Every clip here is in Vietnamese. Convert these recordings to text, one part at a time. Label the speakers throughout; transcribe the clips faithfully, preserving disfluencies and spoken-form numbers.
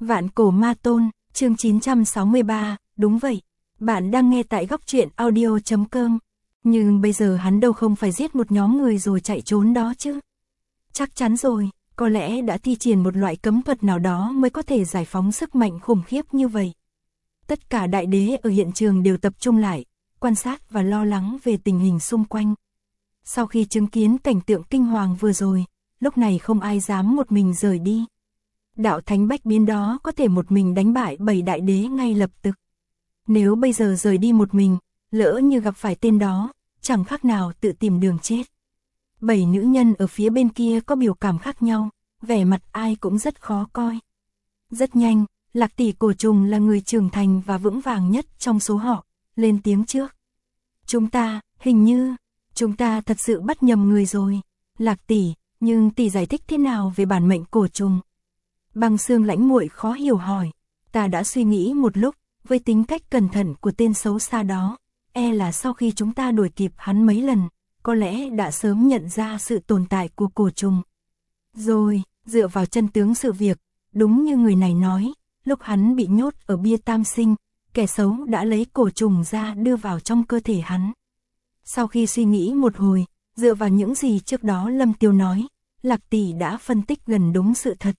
Speaker 1: Vạn cổ ma tôn, chương chín trăm sáu mươi ba, đúng vậy. Bạn đang nghe tại góc truyện audio chấm com. Nhưng bây giờ hắn đâu không phải giết một nhóm người rồi chạy trốn đó chứ. Chắc chắn rồi, có lẽ đã thi triển một loại cấm thuật nào đó mới có thể giải phóng sức mạnh khủng khiếp như vậy. Tất cả đại đế ở hiện trường đều tập trung lại, quan sát và lo lắng về tình hình xung quanh. Sau khi chứng kiến cảnh tượng kinh hoàng vừa rồi, lúc này không ai dám một mình rời đi. Đạo thánh bách biến đó có thể một mình đánh bại bảy đại đế ngay lập tức. Nếu bây giờ rời đi một mình, lỡ như gặp phải tên đó, chẳng khác nào tự tìm đường chết. Bảy nữ nhân ở phía bên kia có biểu cảm khác nhau, vẻ mặt ai cũng rất khó coi. Rất nhanh, Lạc tỷ cổ trùng là người trưởng thành và vững vàng nhất trong số họ, lên tiếng trước. Chúng ta, hình như, chúng ta thật sự bắt nhầm người rồi. Lạc tỷ, nhưng tỷ giải thích thế nào về bản mệnh cổ trùng? Băng Xương Lãnh muội khó hiểu hỏi. Ta đã suy nghĩ một lúc, với tính cách cẩn thận của tên xấu xa đó, e là sau khi chúng ta đuổi kịp hắn mấy lần, có lẽ đã sớm nhận ra sự tồn tại của cổ trùng. Rồi, dựa vào chân tướng sự việc, đúng như người này nói, lúc hắn bị nhốt ở bia tam sinh, kẻ xấu đã lấy cổ trùng ra đưa vào trong cơ thể hắn. Sau khi suy nghĩ một hồi, dựa vào những gì trước đó Lâm Tiêu nói, Lạc tỷ đã phân tích gần đúng sự thật.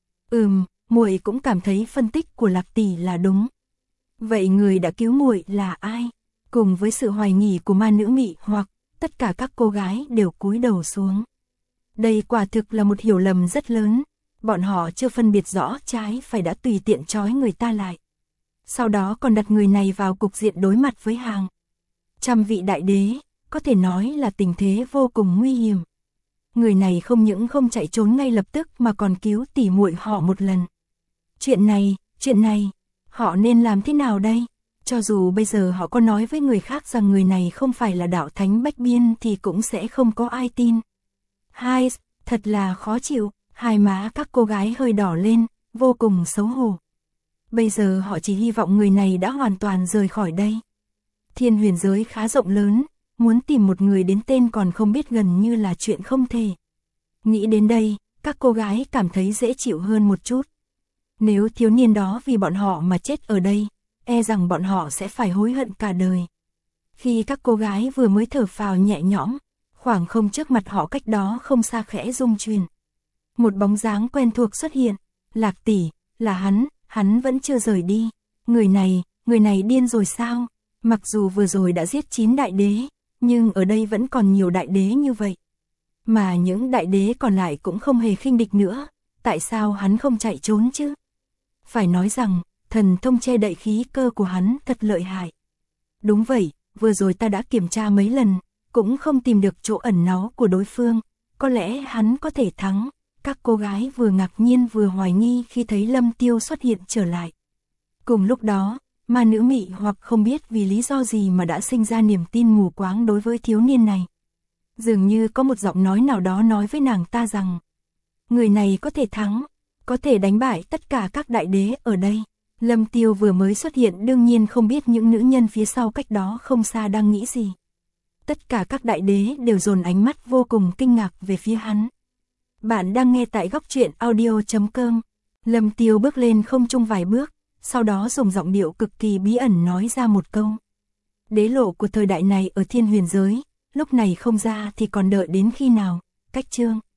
Speaker 1: Ừm, muội cũng cảm thấy phân tích của Lạc tỷ là đúng. Vậy người đã cứu muội là ai? Cùng với sự hoài nghi của ma nữ mị hoặc tất cả các cô gái đều cúi đầu xuống. Đây quả thực là một hiểu lầm rất lớn. Bọn họ chưa phân biệt rõ trái phải đã tùy tiện trói người ta lại. Sau đó còn đặt người này vào cục diện đối mặt với hàng trăm vị đại đế, có thể nói là tình thế vô cùng nguy hiểm. Người này không những không chạy trốn ngay lập tức mà còn cứu tỉ muội họ một lần. Chuyện này, chuyện này, họ nên làm thế nào đây? Cho dù bây giờ họ có nói với người khác rằng người này không phải là đạo thánh bách biên thì cũng sẽ không có ai tin. Hai, thật là khó chịu, hai má các cô gái hơi đỏ lên, vô cùng xấu hổ. Bây giờ họ chỉ hy vọng người này đã hoàn toàn rời khỏi đây. Thiên huyền giới khá rộng lớn, muốn tìm một người đến tên còn không biết gần như là chuyện không thể. Nghĩ đến đây, các cô gái cảm thấy dễ chịu hơn một chút. Nếu thiếu niên đó vì bọn họ mà chết ở đây, e rằng bọn họ sẽ phải hối hận cả đời. Khi các cô gái vừa mới thở phào nhẹ nhõm, khoảng không trước mặt họ cách đó không xa khẽ rung chuyển. Một bóng dáng quen thuộc xuất hiện, Lạc tỷ, là hắn, hắn vẫn chưa rời đi. Người này, người này điên rồi sao? Mặc dù vừa rồi đã giết chín đại đế, nhưng ở đây vẫn còn nhiều đại đế như vậy. Mà những đại đế còn lại cũng không hề khinh địch nữa, tại sao hắn không chạy trốn chứ? Phải nói rằng, thần thông che đậy khí cơ của hắn thật lợi hại. Đúng vậy, vừa rồi ta đã kiểm tra mấy lần, cũng không tìm được chỗ ẩn náu của đối phương, có lẽ hắn có thể thắng. Các cô gái vừa ngạc nhiên vừa hoài nghi khi thấy Lâm Tiêu xuất hiện trở lại. Cùng lúc đó, ma nữ mị hoặc không biết vì lý do gì mà đã sinh ra niềm tin mù quáng đối với thiếu niên này. Dường như có một giọng nói nào đó nói với nàng ta rằng, người này có thể thắng, có thể đánh bại tất cả các đại đế ở đây. Lâm Tiêu vừa mới xuất hiện đương nhiên không biết những nữ nhân phía sau cách đó không xa đang nghĩ gì. Tất cả các đại đế đều dồn ánh mắt vô cùng kinh ngạc về phía hắn. Bạn đang nghe tại góc truyện audio chấm com. Lâm Tiêu bước lên không trung vài bước, sau đó dùng giọng điệu cực kỳ bí ẩn nói ra một câu. Đế lộ của thời đại này ở thiên huyền giới, lúc này không ra thì còn đợi đến khi nào? Cách chương.